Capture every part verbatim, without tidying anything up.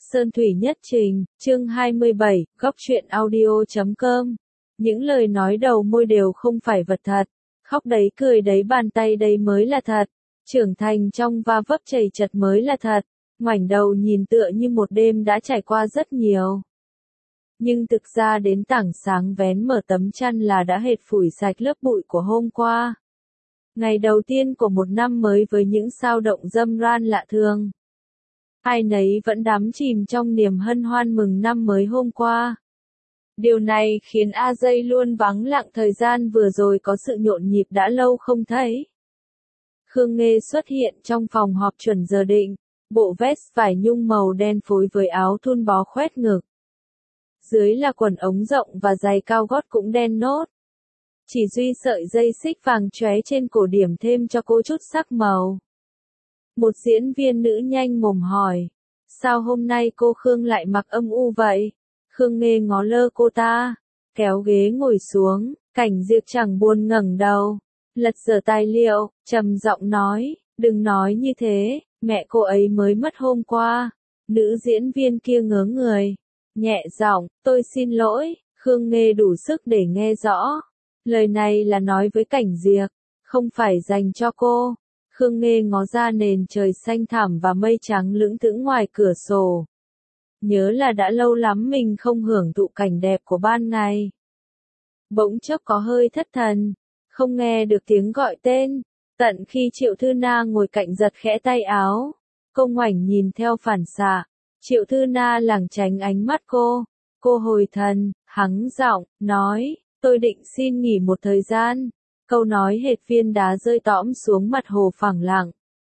Sơn Thủy Nhất Trình, chương hai mươi bảy, góc truyện audio chấm com. Những lời nói đầu môi đều không phải vật thật. Khóc đấy cười đấy bàn tay đấy mới là thật. Trưởng thành trong va vấp chầy chật mới là thật. Ngoảnh đầu nhìn tựa như một đêm đã trải qua rất nhiều. Nhưng thực ra đến tảng sáng vén mở tấm chăn là đã hệt phủi sạch lớp bụi của hôm qua. Ngày đầu tiên của một năm mới với những sao động râm ran lạ thường. Ai nấy vẫn đắm chìm trong niềm hân hoan mừng năm mới hôm qua. Điều này khiến A Dây luôn vắng lặng thời gian vừa rồi có sự nhộn nhịp đã lâu không thấy. Khương Nghê xuất hiện trong phòng họp chuẩn giờ định, bộ vest vải nhung màu đen phối với áo thun bó khoét ngực. Dưới là quần ống rộng và giày cao gót cũng đen nốt. Chỉ duy sợi dây xích vàng chóe trên cổ điểm thêm cho cô chút sắc màu. Một diễn viên nữ nhanh mồm hỏi, sao hôm nay cô Khương lại mặc âm u vậy? Khương Nghê ngó lơ cô ta, kéo ghế ngồi xuống, Cảnh Diệp chẳng buồn ngẩng đầu, lật dở tài liệu, trầm giọng nói, đừng nói như thế, mẹ cô ấy mới mất hôm qua. Nữ diễn viên kia ngớ người, nhẹ giọng, tôi xin lỗi. Khương Nghê đủ sức để nghe rõ. Lời này là nói với Cảnh Diệp, không phải dành cho cô. Khương Nghê ngó ra nền trời xanh thẳm và mây trắng lững thững ngoài cửa sổ. Nhớ là đã lâu lắm mình không hưởng thụ cảnh đẹp của ban ngày. Bỗng chốc có hơi thất thần, không nghe được tiếng gọi tên, tận khi Triệu Thư Na ngồi cạnh giật khẽ tay áo. Cô ngoảnh nhìn theo phản xạ, Triệu Thư Na lảng tránh ánh mắt cô. Cô hồi thần, hắng giọng, nói, tôi định xin nghỉ một thời gian. Câu nói hệt viên đá rơi tõm xuống mặt hồ phẳng lặng,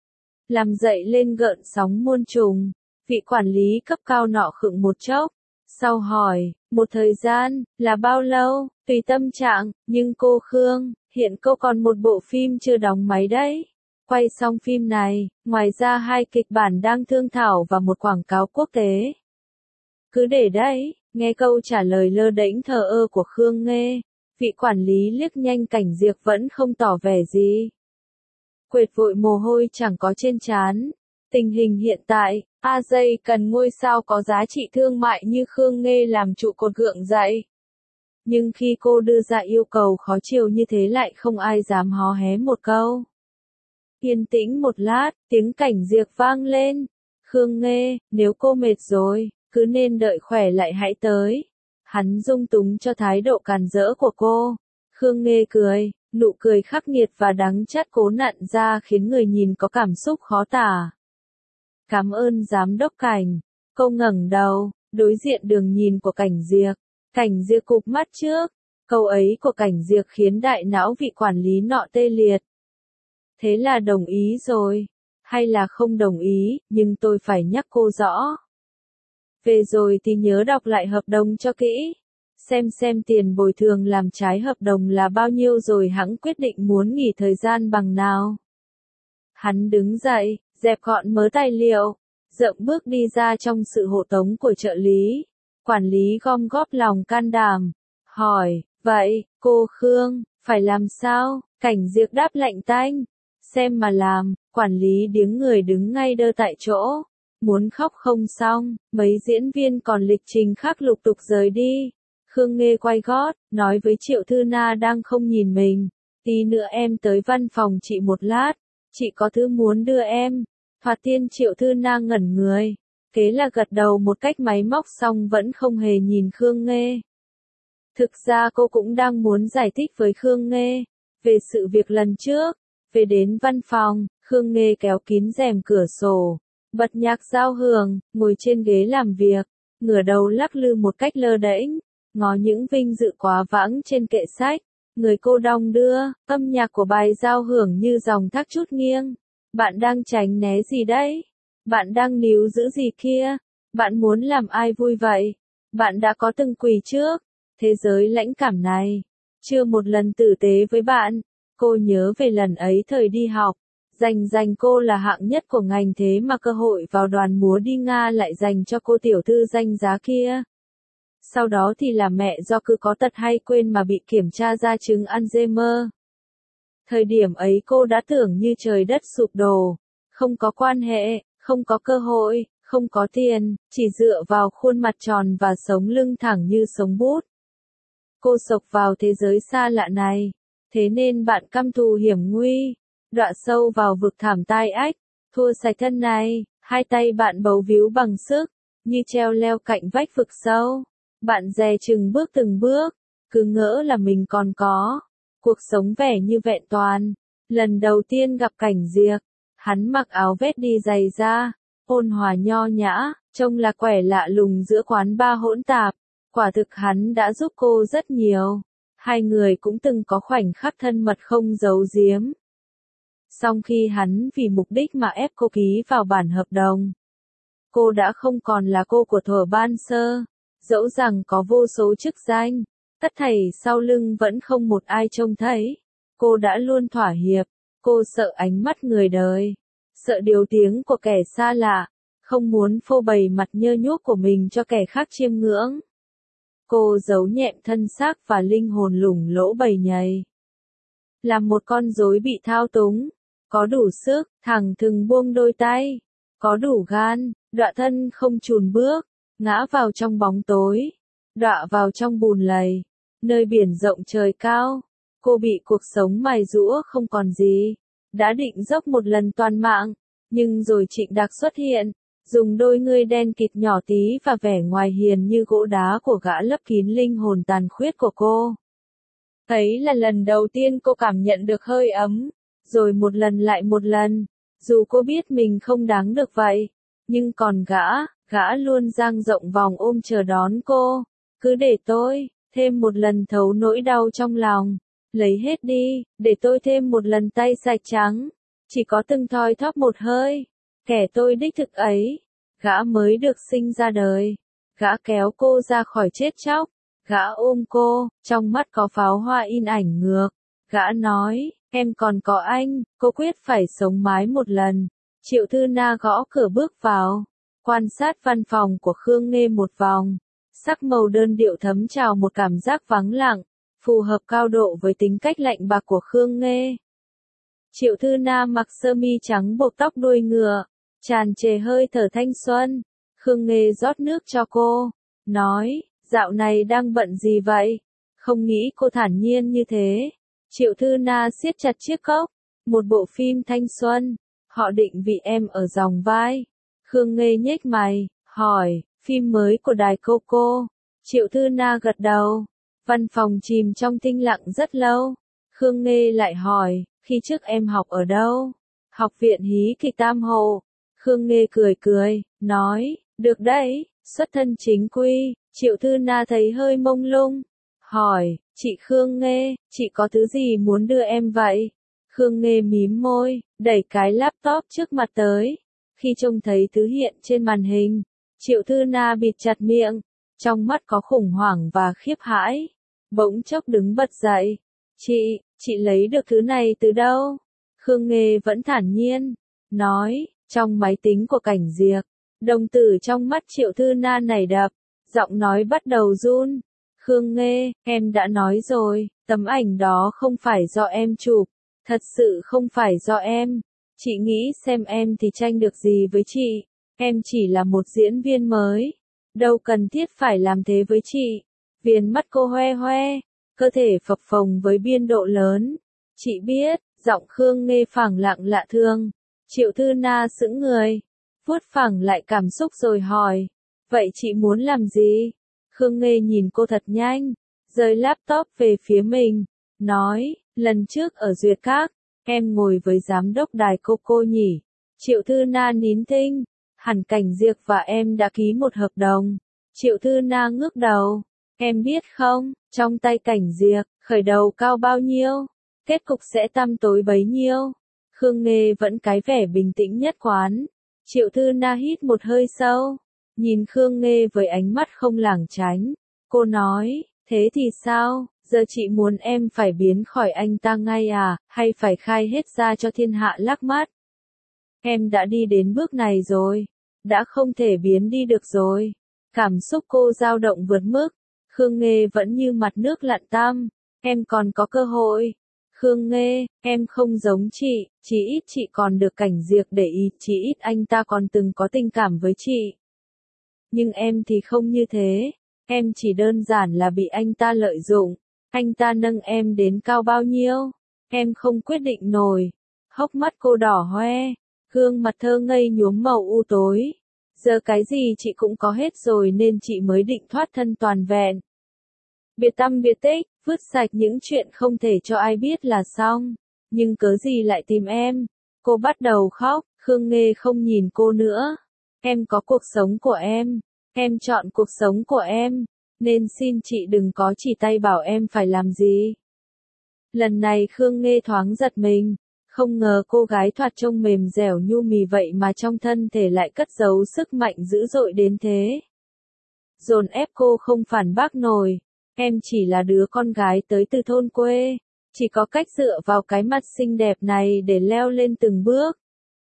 làm dậy lên gợn sóng muôn trùng. Vị quản lý cấp cao nọ khựng một chốc, sau hỏi, một thời gian, là bao lâu? Tùy tâm trạng, nhưng cô Khương, hiện cô còn một bộ phim chưa đóng máy đấy. Quay xong phim này, ngoài ra hai kịch bản đang thương thảo và một quảng cáo quốc tế. Cứ để đấy. Nghe câu trả lời lơ đễnh thờ ơ của Khương Nghê, vị quản lý liếc nhanh Cảnh Diệp vẫn không tỏ vẻ gì. Quệt vội mồ hôi chẳng có trên trán. Tình hình hiện tại, A Dây cần ngôi sao có giá trị thương mại như Khương Nghê làm trụ cột gượng dậy. Nhưng khi cô đưa ra yêu cầu khó chiều như thế lại không ai dám hó hé một câu. Yên tĩnh một lát, tiếng Cảnh Diệp vang lên. Khương Nghê, nếu cô mệt rồi, cứ nên đợi khỏe lại hãy tới. Hắn dung túng cho thái độ càn rỡ của cô. Khương Nghê cười, nụ cười khắc nghiệt và đắng chát cố nặn ra khiến người nhìn có cảm xúc khó tả. Cảm ơn giám đốc Cảnh. Cô ngẩng đầu, đối diện đường nhìn của Cảnh Diệp. Cảnh Diệp cụp mắt trước. Câu ấy của Cảnh Diệp khiến đại não vị quản lý nọ tê liệt. Thế là đồng ý rồi. Hay là không đồng ý, nhưng tôi phải nhắc cô rõ. Về rồi thì nhớ đọc lại hợp đồng cho kỹ. Xem xem tiền bồi thường làm trái hợp đồng là bao nhiêu rồi hẵng quyết định muốn nghỉ thời gian bằng nào. Hắn đứng dậy, dẹp gọn mớ tài liệu, dậm bước đi ra trong sự hộ tống của trợ lý. Quản lý gom góp lòng can đảm, hỏi, vậy, cô Khương, phải làm sao? Cảnh Diệp đáp lạnh tanh, xem mà làm. Quản lý điếng người đứng ngay đơ tại chỗ. Muốn khóc không xong, mấy diễn viên còn lịch trình khác lục tục rời đi. Khương Nghê quay gót, nói với Triệu Thư Na đang không nhìn mình. Tí nữa em tới văn phòng chị một lát, chị có thứ muốn đưa em. Thoạt tiên Triệu Thư Na ngẩn người, kế là gật đầu một cách máy móc xong vẫn không hề nhìn Khương Nghê. Thực ra cô cũng đang muốn giải thích với Khương Nghê về sự việc lần trước. Về đến văn phòng, Khương Nghê kéo kín rèm cửa sổ, bật nhạc giao hưởng, ngồi trên ghế làm việc, ngửa đầu lắc lư một cách lơ đễnh, ngó những vinh dự quá vãng trên kệ sách. Người cô đong đưa, âm nhạc của bài giao hưởng như dòng thác chút nghiêng. Bạn đang tránh né gì đấy? Bạn đang níu giữ gì kia? Bạn muốn làm ai vui vậy? Bạn đã có từng quỳ trước thế giới lãnh cảm này, chưa một lần tử tế với bạn. Cô nhớ về lần ấy thời đi học, dành dành cô là hạng nhất của ngành thế mà cơ hội vào đoàn múa đi Nga lại dành cho cô tiểu thư danh giá kia. Sau đó thì là mẹ do cứ có tật hay quên mà bị kiểm tra ra chứng Alzheimer. Thời điểm ấy cô đã tưởng như trời đất sụp đổ, không có quan hệ, không có cơ hội, không có tiền, chỉ dựa vào khuôn mặt tròn và sống lưng thẳng như sống bút. Cô sộc vào thế giới xa lạ này, thế nên bạn căm thù hiểm nguy, đọa sâu vào vực thảm tai ách, thua sạch thân này, hai tay bạn bấu víu bằng sức, như treo leo cạnh vách vực sâu. Bạn dè chừng bước từng bước, cứ ngỡ là mình còn có cuộc sống vẻ như vẹn toàn. Lần đầu tiên gặp Cảnh Diệp, hắn mặc áo vest đi giày da, ôn hòa nho nhã, trông là quẻ lạ lùng giữa quán bar hỗn tạp. Quả thực hắn đã giúp cô rất nhiều. Hai người cũng từng có khoảnh khắc thân mật không giấu giếm. Song khi hắn vì mục đích mà ép cô ký vào bản hợp đồng, cô đã không còn là cô của thuở ban sơ. Dẫu rằng có vô số chức danh, tất thảy sau lưng vẫn không một ai trông thấy. Cô đã luôn thỏa hiệp. Cô sợ ánh mắt người đời, sợ điều tiếng của kẻ xa lạ, không muốn phô bày mặt nhơ nhuốc của mình cho kẻ khác chiêm ngưỡng. Cô giấu nhẹm thân xác và linh hồn lủng lỗ bầy nhầy. Làm một con rối bị thao túng, có đủ sức, thẳng thừng buông đôi tay, có đủ gan, đọa thân không chùn bước, ngã vào trong bóng tối, đọa vào trong bùn lầy, nơi biển rộng trời cao. Cô bị cuộc sống mài giũa không còn gì, đã định dốc một lần toàn mạng, nhưng rồi Trịnh Đạc xuất hiện, dùng đôi ngươi đen kịt nhỏ tí và vẻ ngoài hiền như gỗ đá của gã lấp kín linh hồn tàn khuyết của cô. Ấy là lần đầu tiên cô cảm nhận được hơi ấm, rồi một lần lại một lần, dù cô biết mình không đáng được vậy, nhưng còn gã, gã luôn dang rộng vòng ôm chờ đón cô. Cứ để tôi, thêm một lần thấu nỗi đau trong lòng. Lấy hết đi, để tôi thêm một lần tay sạch trắng. Chỉ có từng thoi thóp một hơi. Kẻ tôi đích thực ấy. Gã mới được sinh ra đời. Gã kéo cô ra khỏi chết chóc. Gã ôm cô, trong mắt có pháo hoa in ảnh ngược. Gã nói, em còn có anh, cô quyết phải sống mái một lần. Triệu Thư Na gõ cửa bước vào. Quan sát văn phòng của Khương Nghê một vòng. Sắc màu đơn điệu thấm trào một cảm giác vắng lặng, phù hợp cao độ với tính cách lạnh bạc của Khương Nghê. Triệu Thư Na mặc sơ mi trắng buộc tóc đuôi ngựa, tràn trề hơi thở thanh xuân. Khương Nghê rót nước cho cô, nói, dạo này đang bận gì vậy? Không nghĩ cô thản nhiên như thế. Triệu Thư Na siết chặt chiếc cốc, một bộ phim thanh xuân, họ định vị em ở dòng vai. Khương Nghê nhếch mày, hỏi, phim mới của đài Coco. Triệu Thư Na gật đầu. Văn phòng chìm trong tĩnh lặng rất lâu. Khương Nghê lại hỏi, khi trước em học ở đâu? Học viện hí kịch Tam Hộ. Khương Nghê cười cười, nói, được đấy, xuất thân chính quy. Triệu Thư Na thấy hơi mông lung. Hỏi, chị Khương Nghê, chị có thứ gì muốn đưa em vậy? Khương Nghê mím môi, đẩy cái laptop trước mặt tới. Khi trông thấy thứ hiện trên màn hình, Triệu Thư Na bịt chặt miệng, trong mắt có khủng hoảng và khiếp hãi. Bỗng chốc đứng bật dậy. Chị, chị lấy được thứ này từ đâu? Khương Nghê vẫn thản nhiên, nói, trong máy tính của Cảnh Diệp. Đồng tử trong mắt Triệu Thư Na nảy đập, giọng nói bắt đầu run. Khương Nghê, em đã nói rồi, tấm ảnh đó không phải do em chụp, thật sự không phải do em. Chị nghĩ xem em thì tranh được gì với chị, em chỉ là một diễn viên mới, đâu cần thiết phải làm thế với chị. Viền mắt cô hoe hoe, cơ thể phập phồng với biên độ lớn. Chị biết, giọng Khương Nghê phẳng lặng lạ thương. Triệu Thư Na sững người, vuốt phẳng lại cảm xúc rồi hỏi, vậy chị muốn làm gì? Khương Nghê nhìn cô thật nhanh, rời laptop về phía mình, nói, lần trước ở Duyệt Các, em ngồi với giám đốc đài Coco nhỉ? Triệu Thư Na nín thinh, hẳn Cảnh Diệp và em đã ký một hợp đồng. Triệu Thư Na ngước đầu, em biết không, trong tay Cảnh Diệp, khởi đầu cao bao nhiêu, kết cục sẽ tăm tối bấy nhiêu. Khương Nghê vẫn cái vẻ bình tĩnh nhất quán. Triệu Thư Na hít một hơi sâu, nhìn Khương Nghê với ánh mắt không lảng tránh. Cô nói, thế thì sao, giờ chị muốn em phải biến khỏi anh ta ngay à, hay phải khai hết ra cho thiên hạ lắc mắt? Em đã đi đến bước này rồi, đã không thể biến đi được rồi. Cảm xúc cô dao động vượt mức. Khương Nghê vẫn như mặt nước lặn tăm, em còn có cơ hội. Khương Nghê, em không giống chị, chí ít chị còn được Cảnh Diệp để ý, chí ít anh ta còn từng có tình cảm với chị. Nhưng em thì không như thế, em chỉ đơn giản là bị anh ta lợi dụng, anh ta nâng em đến cao bao nhiêu, em không quyết định nổi. Hốc mắt cô đỏ hoe, gương mặt thơ ngây nhuốm màu u tối. Giờ cái gì chị cũng có hết rồi nên chị mới định thoát thân toàn vẹn. Biệt tâm biệt tích, vứt sạch những chuyện không thể cho ai biết là xong. Nhưng cớ gì lại tìm em? Cô bắt đầu khóc, Khương Nghê không nhìn cô nữa. Em có cuộc sống của em, em chọn cuộc sống của em, nên xin chị đừng có chỉ tay bảo em phải làm gì. Lần này Khương Nghê thoáng giật mình, không ngờ cô gái thoạt trông mềm dẻo nhu mì vậy mà trong thân thể lại cất giấu sức mạnh dữ dội đến thế. Dồn ép cô không phản bác nổi, em chỉ là đứa con gái tới từ thôn quê, chỉ có cách dựa vào cái mặt xinh đẹp này để leo lên từng bước.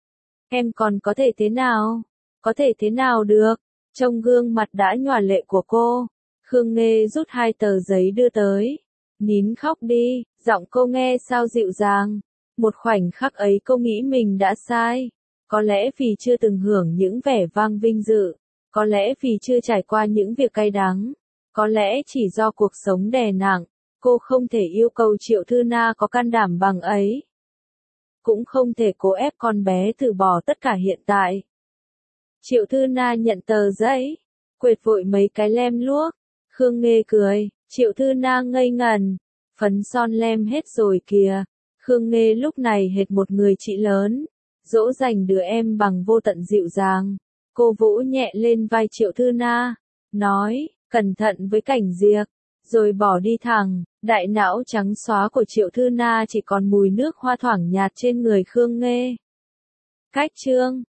Em còn có thể thế nào? Có thể thế nào được? Trong gương mặt đã nhòa lệ của cô, Khương Nghê rút hai tờ giấy đưa tới. Nín khóc đi, giọng cô nghe sao dịu dàng. Một khoảnh khắc ấy cô nghĩ mình đã sai. Có lẽ vì chưa từng hưởng những vẻ vang vinh dự. Có lẽ vì chưa trải qua những việc cay đắng. Có lẽ chỉ do cuộc sống đè nặng. Cô không thể yêu cầu Triệu Thư Na có can đảm bằng ấy. Cũng không thể cố ép con bé từ bỏ tất cả hiện tại. Triệu Thư Na nhận tờ giấy, quệt vội mấy cái lem luốc. Khương Nghê cười, Triệu Thư Na ngây ngần. Phấn son lem hết rồi kìa. Khương Nghê lúc này hệt một người chị lớn, dỗ dành đứa em bằng vô tận dịu dàng. Cô vỗ nhẹ lên vai Triệu Thư Na, nói, cẩn thận với Cảnh Diệp, rồi bỏ đi thẳng. Đại não trắng xóa của Triệu Thư Na chỉ còn mùi nước hoa thoảng nhạt trên người Khương Nghê. Cách chương